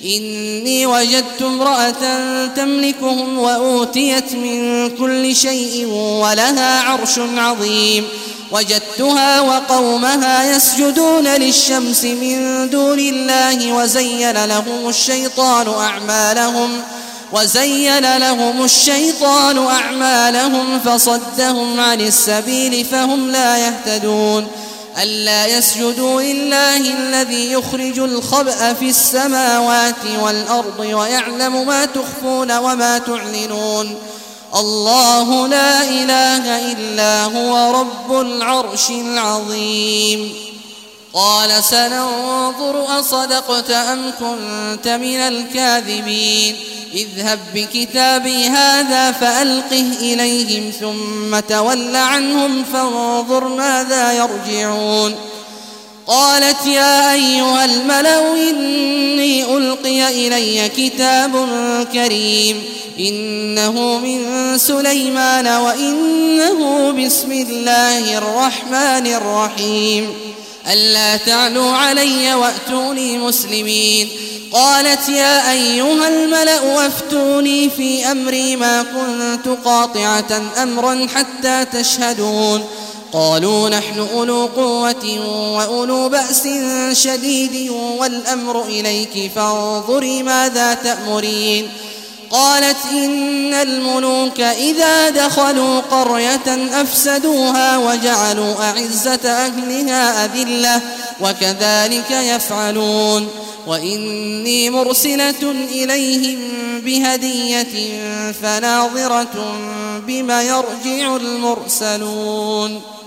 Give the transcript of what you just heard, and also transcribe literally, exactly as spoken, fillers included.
إني وجدت امرأة تملكهم وأوتيت من كل شيء ولها عرش عظيم وجدتها وقومها يسجدون للشمس من دون الله وزين لهم الشيطان أعمالهم وزين لهم الشيطان أعمالهم فصدهم عن السبيل فهم لا يهتدون ألا يسجدوا لله الذي يخرج الخبأ في السماوات والأرض ويعلم ما تخفون وما تعلنون الله لا إله إلا هو رب العرش العظيم قال سننظر أصدقت أم كنت من الكاذبين اذهب بكتابي هذا فألقه إليهم ثم تول عنهم فانظر ماذا يرجعون قالت يا أيها الملأ إني ألقي إلي كتاب كريم إنه من سليمان وإنه بسم الله الرحمن الرحيم ألا تعلوا علي وأتوني مسلمين قالت يا أيها الملأ أفتوني في أمري ما كنت قاطعة أمرا حتى تشهدون قالوا نحن أولو قوة وأولو بأس شديد والأمر إليك فانظري ماذا تأمرين قالت إن الملوك إذا دخلوا قرية أفسدوها وجعلوا أعزة أهلها أذلة وكذلك يفعلون وإني مرسلة إليهم بهدية فناظرة بما يرجع المرسلون.